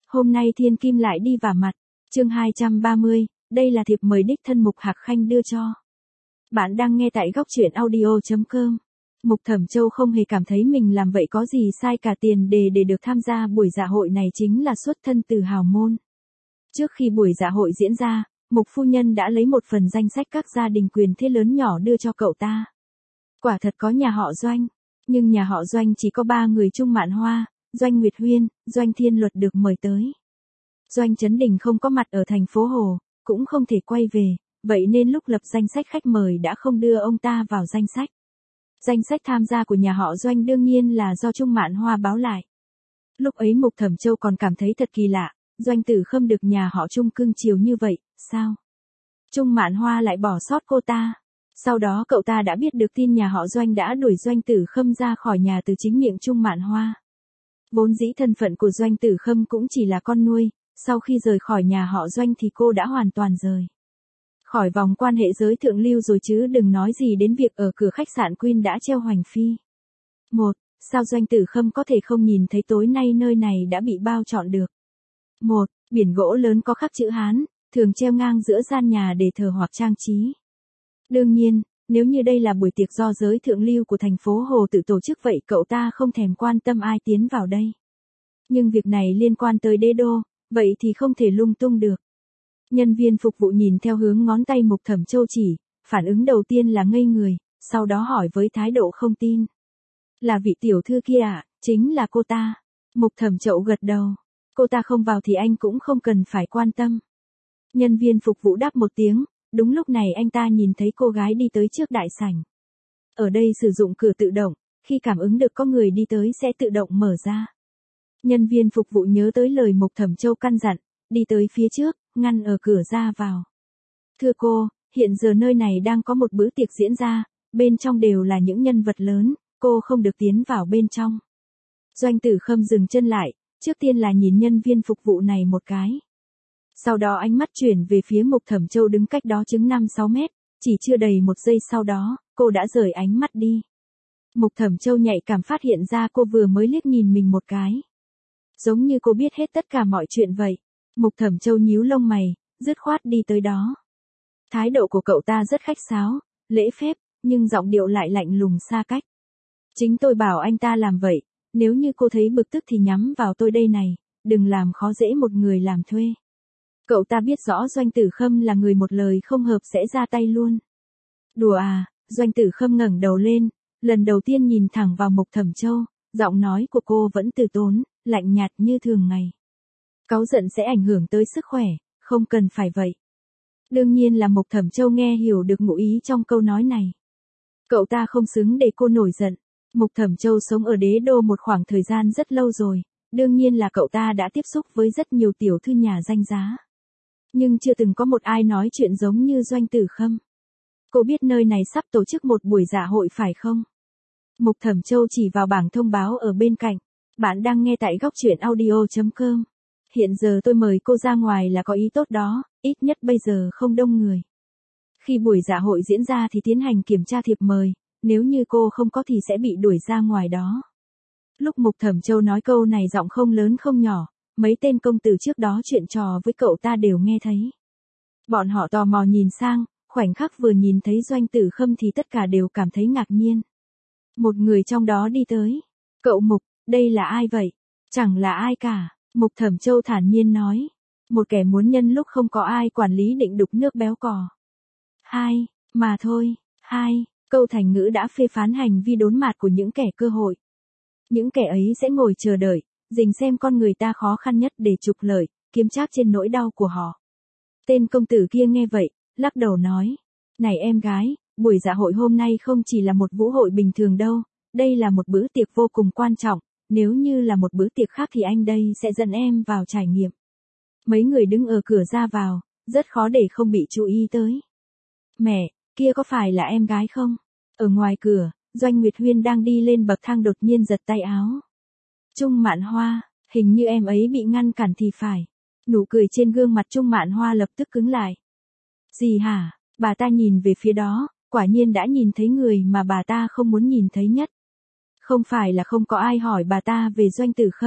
Hôm nay Thiên Kim lại đi vả mặt. Chương 230, đây là thiệp mời đích thân Mục Hạc Khanh đưa cho. Bạn đang nghe tại góc truyện audio.com. Mục Thẩm Châu không hề cảm thấy mình làm vậy có gì sai cả, tiền đề để được tham gia buổi dạ hội này chính là xuất thân từ hào môn. Trước khi buổi dạ hội diễn ra, Mục phu nhân đã lấy một phần danh sách các gia đình quyền thế lớn nhỏ đưa cho cậu ta. Quả thật có nhà họ Doanh, nhưng nhà họ Doanh chỉ có 3 người: Trung Mạn Hoa, Doanh Nguyệt Huyên, Doanh Thiên Luật được mời tới. Doanh Chấn Đình không có mặt ở thành phố Hồ, cũng không thể quay về, vậy nên lúc lập danh sách khách mời đã không đưa ông ta vào danh sách. Danh sách tham gia của nhà họ Doanh đương nhiên là do Trung Mạn Hoa báo lại. Lúc ấy Mục Thẩm Châu còn cảm thấy thật kỳ lạ, Doanh Tử Khâm được nhà họ Trung cưng chiều như vậy, sao Trung Mạn Hoa lại bỏ sót cô ta? Sau đó cậu ta đã biết được tin nhà họ Doanh đã đuổi Doanh Tử Khâm ra khỏi nhà từ chính miệng Trung Mạn Hoa. Vốn dĩ thân phận của Doanh Tử Khâm cũng chỉ là con nuôi, sau khi rời khỏi nhà họ Doanh thì cô đã hoàn toàn rời khỏi vòng quan hệ giới thượng lưu rồi, chứ đừng nói gì đến việc ở cửa khách sạn Queen đã treo hoành phi. Sao Doanh Tử Khâm có thể không nhìn thấy tối nay nơi này đã bị bao trọn được? Biển gỗ lớn có khắc chữ Hán, thường treo ngang giữa gian nhà để thờ hoặc trang trí. Đương nhiên, nếu như đây là buổi tiệc do giới thượng lưu của thành phố Hồ tự tổ chức vậy cậu ta không thèm quan tâm ai tiến vào đây. Nhưng việc này liên quan tới đế đô, vậy thì không thể lung tung được. Nhân viên phục vụ nhìn theo hướng ngón tay Mục Thẩm Châu chỉ, phản ứng đầu tiên là ngây người, sau đó hỏi với thái độ không tin. Là vị tiểu thư kia à? Chính là cô ta. Mục Thẩm Châu gật đầu. Cô ta không vào thì anh cũng không cần phải quan tâm. Nhân viên phục vụ đáp một tiếng, đúng lúc này anh ta nhìn thấy cô gái đi tới trước đại sảnh. Ở đây sử dụng cửa tự động, khi cảm ứng được có người đi tới sẽ tự động mở ra. Nhân viên phục vụ nhớ tới lời Mục Thẩm Châu căn dặn, đi tới phía trước, ngăn ở cửa ra vào. Thưa cô, hiện giờ nơi này đang có một bữa tiệc diễn ra, bên trong đều là những nhân vật lớn, cô không được tiến vào bên trong. Doanh Tử Khâm dừng chân lại, trước tiên là nhìn nhân viên phục vụ này một cái. Sau đó ánh mắt chuyển về phía Mục Thẩm Châu đứng cách đó chừng 5-6 mét, chỉ chưa đầy một giây sau đó, cô đã rời ánh mắt đi. Mục Thẩm Châu nhạy cảm phát hiện ra cô vừa mới liếc nhìn mình một cái. Giống như cô biết hết tất cả mọi chuyện vậy. Mục Thẩm Châu nhíu lông mày, dứt khoát đi tới đó. Thái độ của cậu ta rất khách sáo, lễ phép, nhưng giọng điệu lại lạnh lùng xa cách. Chính tôi bảo anh ta làm vậy, nếu như cô thấy bực tức thì nhắm vào tôi đây này, đừng làm khó dễ một người làm thuê. Cậu ta biết rõ Doanh Tử Khâm là người một lời không hợp sẽ ra tay luôn. Đùa à? Doanh Tử Khâm ngẩng đầu lên, lần đầu tiên nhìn thẳng vào Mục Thẩm Châu, giọng nói của cô vẫn từ tốn, lạnh nhạt như thường ngày. Cáu giận sẽ ảnh hưởng tới sức khỏe, không cần phải vậy. Đương nhiên là Mục Thẩm Châu nghe hiểu được ngụ ý trong câu nói này. Cậu ta không xứng để cô nổi giận. Mục Thẩm Châu sống ở đế đô một khoảng thời gian rất lâu rồi, đương nhiên là cậu ta đã tiếp xúc với rất nhiều tiểu thư nhà danh giá. Nhưng chưa từng có một ai nói chuyện giống như Doanh Tử Khâm. Cô biết nơi này sắp tổ chức một buổi dạ hội phải không? Mục Thẩm Châu chỉ vào bảng thông báo ở bên cạnh. Bạn đang nghe tại góc truyện audio.com. Hiện giờ tôi mời cô ra ngoài là có ý tốt đó, ít nhất bây giờ không đông người. Khi buổi dạ hội diễn ra thì tiến hành kiểm tra thiệp mời, nếu như cô không có thì sẽ bị đuổi ra ngoài đó. Lúc Mục Thẩm Châu nói câu này giọng không lớn không nhỏ, mấy tên công tử trước đó chuyện trò với cậu ta đều nghe thấy. Bọn họ tò mò nhìn sang, khoảnh khắc vừa nhìn thấy Doanh Tử Khâm thì tất cả đều cảm thấy ngạc nhiên. Một người trong đó đi tới. Cậu Mục, đây là ai vậy? Chẳng là ai cả. Mục Thẩm Châu thản nhiên nói. Một kẻ muốn nhân lúc không có ai quản lý định đục nước béo cò. Mà thôi, câu thành ngữ đã phê phán hành vi đốn mạt của những kẻ cơ hội. Những kẻ ấy sẽ ngồi chờ đợi, rình xem con người ta khó khăn nhất để trục lợi, kiếm trác trên nỗi đau của họ. Tên công tử kia nghe vậy, lắc đầu nói. Này em gái, buổi dạ hội hôm nay không chỉ là một vũ hội bình thường đâu, đây là một bữa tiệc vô cùng quan trọng, nếu như là một bữa tiệc khác thì anh đây sẽ dẫn em vào trải nghiệm. Mấy người đứng ở cửa ra vào, rất khó để không bị chú ý tới. Mẹ, kia có phải là em gái không? Ở ngoài cửa, Doanh Nguyệt Huyên đang đi lên bậc thang đột nhiên giật tay áo. Trung Mạn Hoa, hình như em ấy bị ngăn cản thì phải. Nụ cười trên gương mặt Trung Mạn Hoa lập tức cứng lại. Gì hả? Bà ta nhìn về phía đó, quả nhiên đã nhìn thấy người mà bà ta không muốn nhìn thấy nhất. Không phải là không có ai hỏi bà ta về Doanh Tử Khâm,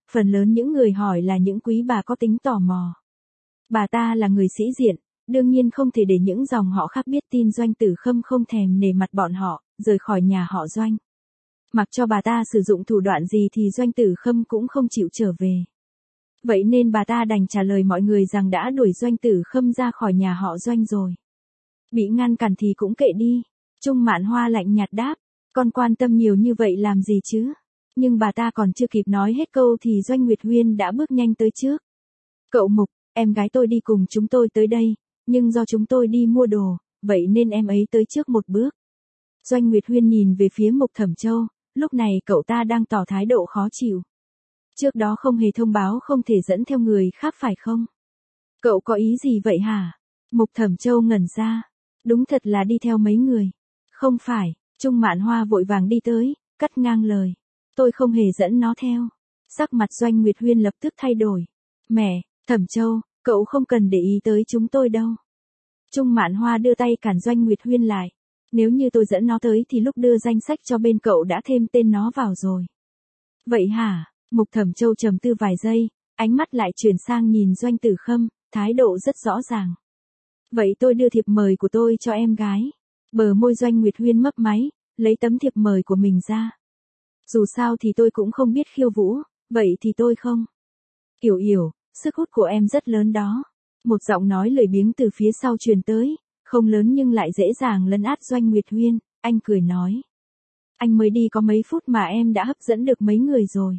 Phần lớn những người hỏi là những quý bà có tính tò mò. Bà ta là người sĩ diện, đương nhiên không thể để những dòng họ khác biết tin Doanh Tử Khâm không thèm nể mặt bọn họ, rời khỏi nhà họ Doanh. Mặc cho bà ta sử dụng thủ đoạn gì thì Doanh Tử Khâm cũng không chịu trở về. Vậy nên bà ta đành trả lời mọi người rằng đã đuổi Doanh Tử Khâm ra khỏi nhà họ Doanh rồi. Bị ngăn cản thì cũng kệ đi. Trung Mạn Hoa lạnh nhạt đáp, con quan tâm nhiều như vậy làm gì chứ? Nhưng bà ta còn chưa kịp nói hết câu thì Doanh Nguyệt Huyên đã bước nhanh tới trước. Cậu Mục, em gái tôi đi cùng chúng tôi tới đây, nhưng do chúng tôi đi mua đồ, vậy nên em ấy tới trước một bước. Doanh Nguyệt Huyên nhìn về phía Mục Thẩm Châu, lúc này cậu ta đang tỏ thái độ khó chịu. Trước đó không hề thông báo không thể dẫn theo người khác phải không? Cậu có ý gì vậy hả? Mục Thẩm Châu ngẩn ra. Đúng thật là đi theo mấy người. Không phải, Trung Mạn Hoa vội vàng đi tới, cắt ngang lời. Tôi không hề dẫn nó theo. Sắc mặt Doanh Nguyệt Huyên lập tức thay đổi. Mẹ, Thẩm Châu, cậu không cần để ý tới chúng tôi đâu. Trung Mạn Hoa đưa tay cản Doanh Nguyệt Huyên lại. Nếu như tôi dẫn nó tới thì lúc đưa danh sách cho bên cậu đã thêm tên nó vào rồi. Vậy hả? Mục Thẩm Châu trầm tư vài giây, ánh mắt lại chuyển sang nhìn Doanh Tử Khâm, thái độ rất rõ ràng. Vậy tôi đưa thiệp mời của tôi cho em gái. Bờ môi Doanh Nguyệt Huyên mấp máy, lấy tấm thiệp mời của mình ra. Dù sao thì tôi cũng không biết khiêu vũ, vậy thì tôi không. Yểu Yểu, sức hút của em rất lớn đó. Một giọng nói lười biếng từ phía sau truyền tới, không lớn nhưng lại dễ dàng lấn át Doanh Nguyệt Huyên, anh cười nói. Anh mới đi có mấy phút mà em đã hấp dẫn được mấy người rồi.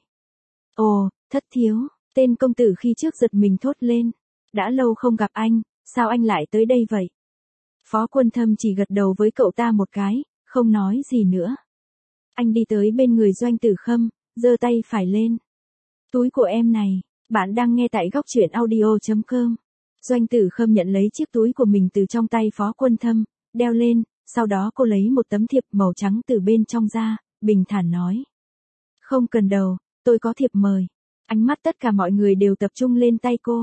Ồ, Thất Thiếu, tên công tử khi trước giật mình thốt lên. Đã lâu không gặp anh, sao anh lại tới đây vậy? Phó Quân Thâm chỉ gật đầu với cậu ta một cái, không nói gì nữa. Anh đi tới bên người Doanh Tử Khâm, giơ tay phải lên. Túi của em này, bạn đang nghe tại góc truyện audio.com. Doanh Tử Khâm nhận lấy chiếc túi của mình từ trong tay Phó Quân Thâm, đeo lên, sau đó cô lấy một tấm thiệp màu trắng từ bên trong ra, bình thản nói. Không cần đâu, tôi có thiệp mời. Ánh mắt tất cả mọi người đều tập trung lên tay cô.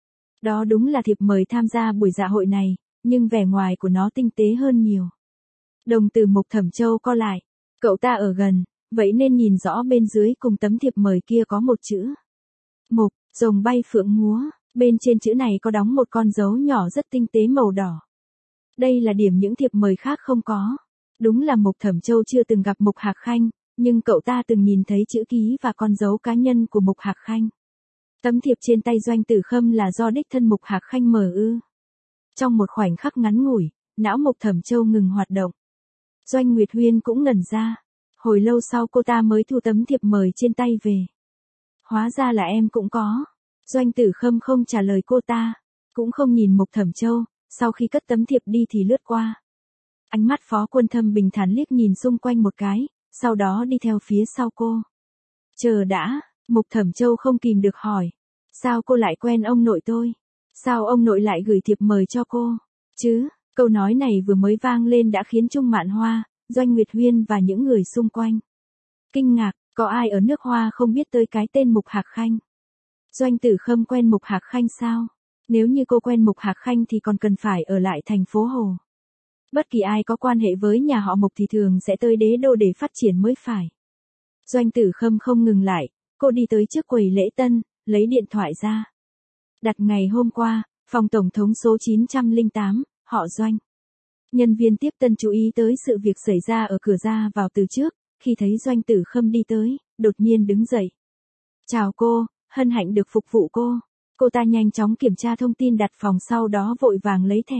Đó đúng là thiệp mời tham gia buổi dạ hội này, nhưng vẻ ngoài của nó tinh tế hơn nhiều. Đồng tử Mục Thẩm Châu co lại. Cậu ta ở gần, vậy nên nhìn rõ bên dưới cùng tấm thiệp mời kia có một chữ. Mục, rồng bay phượng múa, bên trên chữ này có đóng một con dấu nhỏ rất tinh tế màu đỏ. Đây là điểm những thiệp mời khác không có. Đúng là Mục Thẩm Châu chưa từng gặp Mục Hạc Khanh, nhưng cậu ta từng nhìn thấy chữ ký và con dấu cá nhân của Mục Hạc Khanh. Tấm thiệp trên tay Doanh Tử Khâm là do đích thân Mục Hạc Khanh mở ư. Trong một khoảnh khắc ngắn ngủi, não Mục Thẩm Châu ngừng hoạt động. Doanh Nguyệt Huyên cũng ngẩn ra. Hồi lâu sau cô ta mới thu tấm thiệp mời trên tay về. Hóa ra là em cũng có. Doanh Tử Khâm không trả lời cô ta, cũng không nhìn Mục Thẩm Châu, sau khi cất tấm thiệp đi thì lướt qua. Ánh mắt Phó Quân Thâm bình thản liếc nhìn xung quanh một cái, sau đó đi theo phía sau cô. Chờ đã, Mục Thẩm Châu không kìm được hỏi. Sao cô lại quen ông nội tôi? Sao ông nội lại gửi thiệp mời cho cô? Chứ, câu nói này vừa mới vang lên đã khiến Trung Mạn Hoa, Doanh Nguyệt Huyên và những người xung quanh kinh ngạc, có ai ở nước Hoa không biết tới cái tên Mục Hạc Khanh? Doanh Tử Khâm quen Mục Hạc Khanh sao? Nếu như cô quen Mục Hạc Khanh thì còn cần phải ở lại thành phố Hồ. Bất kỳ ai có quan hệ với nhà họ Mục thì thường sẽ tới đế đô để phát triển mới phải. Doanh Tử Khâm không ngừng lại, cô đi tới trước quầy lễ tân, lấy điện thoại ra. Đặt ngày hôm qua, phòng tổng thống số 908, họ Doanh. Nhân viên tiếp tân chú ý tới sự việc xảy ra ở cửa ra vào từ trước, khi thấy Doanh Tử Khâm đi tới, đột nhiên đứng dậy. Chào cô, hân hạnh được phục vụ cô. Cô ta nhanh chóng kiểm tra thông tin đặt phòng sau đó vội vàng lấy thẻ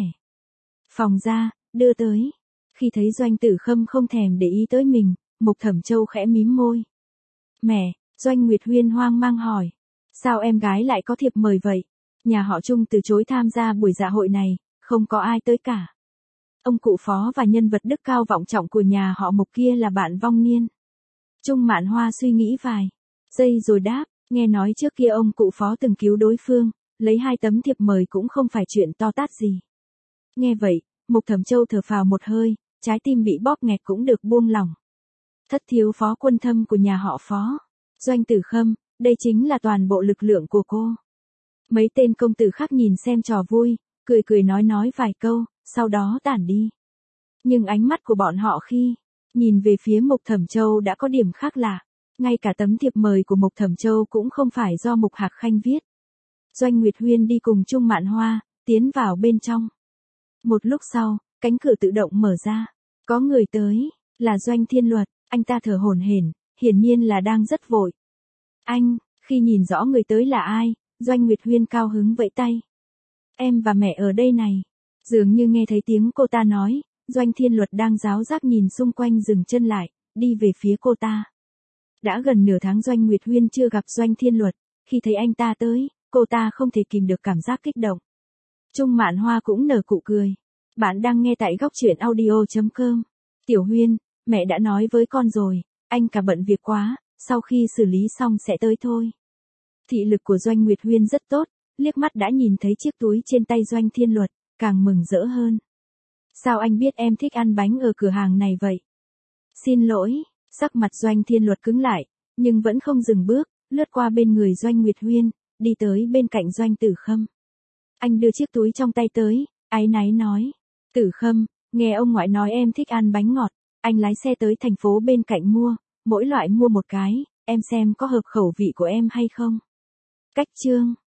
phòng ra, đưa tới. Khi thấy Doanh Tử Khâm không thèm để ý tới mình, Mục Thẩm Châu khẽ mím môi. Mẹ, Doanh Nguyệt Huyên hoang mang hỏi. Sao em gái lại có thiệp mời vậy? Nhà họ Trung từ chối tham gia buổi dạ hội này, không có ai tới cả. Ông cụ Phó và nhân vật đức cao vọng trọng của nhà họ Mục kia là bạn vong niên. Trung Mạn Hoa suy nghĩ vài giây rồi đáp, nghe nói trước kia ông cụ Phó từng cứu đối phương, lấy 2 tấm thiệp mời cũng không phải chuyện to tát gì. Nghe vậy, Mục Thẩm Châu thở phào một hơi, trái tim bị bóp nghẹt cũng được buông lỏng. Thất thiếu Phó Quân Thâm của nhà họ Phó. Doanh Tử Khâm, đây chính là toàn bộ lực lượng của cô. Mấy tên công tử khác nhìn xem trò vui, cười cười nói vài câu, sau đó tản đi. Nhưng ánh mắt của bọn họ khi nhìn về phía Mục Thẩm Châu đã có điểm khác lạ. Ngay cả tấm thiệp mời của Mục Thẩm Châu cũng không phải do Mục Hạc Khanh viết. Doanh Nguyệt Huyên đi cùng Trung Mạn Hoa, tiến vào bên trong. Một lúc sau, cánh cửa tự động mở ra. Có người tới, là Doanh Thiên Luật, anh ta thở hổn hển, hiển nhiên là đang rất vội. Anh, khi nhìn rõ người tới là ai, Doanh Nguyệt Huyên cao hứng vẫy tay. Em và mẹ ở đây này. Dường như nghe thấy tiếng cô ta nói, Doanh Thiên Luật đang giáo giác nhìn xung quanh dừng chân lại, đi về phía cô ta. Đã gần nửa tháng Doanh Nguyệt Huyên chưa gặp Doanh Thiên Luật, khi thấy anh ta tới, cô ta không thể kìm được cảm giác kích động. Trung Mạn Hoa cũng nở nụ cười. Bạn đang nghe tại góc truyện audio.com. Tiểu Huyên, mẹ đã nói với con rồi, anh cả bận việc quá, sau khi xử lý xong sẽ tới thôi. Thị lực của Doanh Nguyệt Huyên rất tốt, liếc mắt đã nhìn thấy chiếc túi trên tay Doanh Thiên Luật, càng mừng rỡ hơn. Sao anh biết em thích ăn bánh ở cửa hàng này vậy? Xin lỗi, sắc mặt Doanh Thiên Luật cứng lại, nhưng vẫn không dừng bước, lướt qua bên người Doanh Nguyệt Huyên, đi tới bên cạnh Doanh Tử Khâm. Anh đưa chiếc túi trong tay tới, áy náy nói. Tử Khâm, nghe ông ngoại nói em thích ăn bánh ngọt, anh lái xe tới thành phố bên cạnh mua, mỗi loại mua một cái, em xem có hợp khẩu vị của em hay không. Cách chương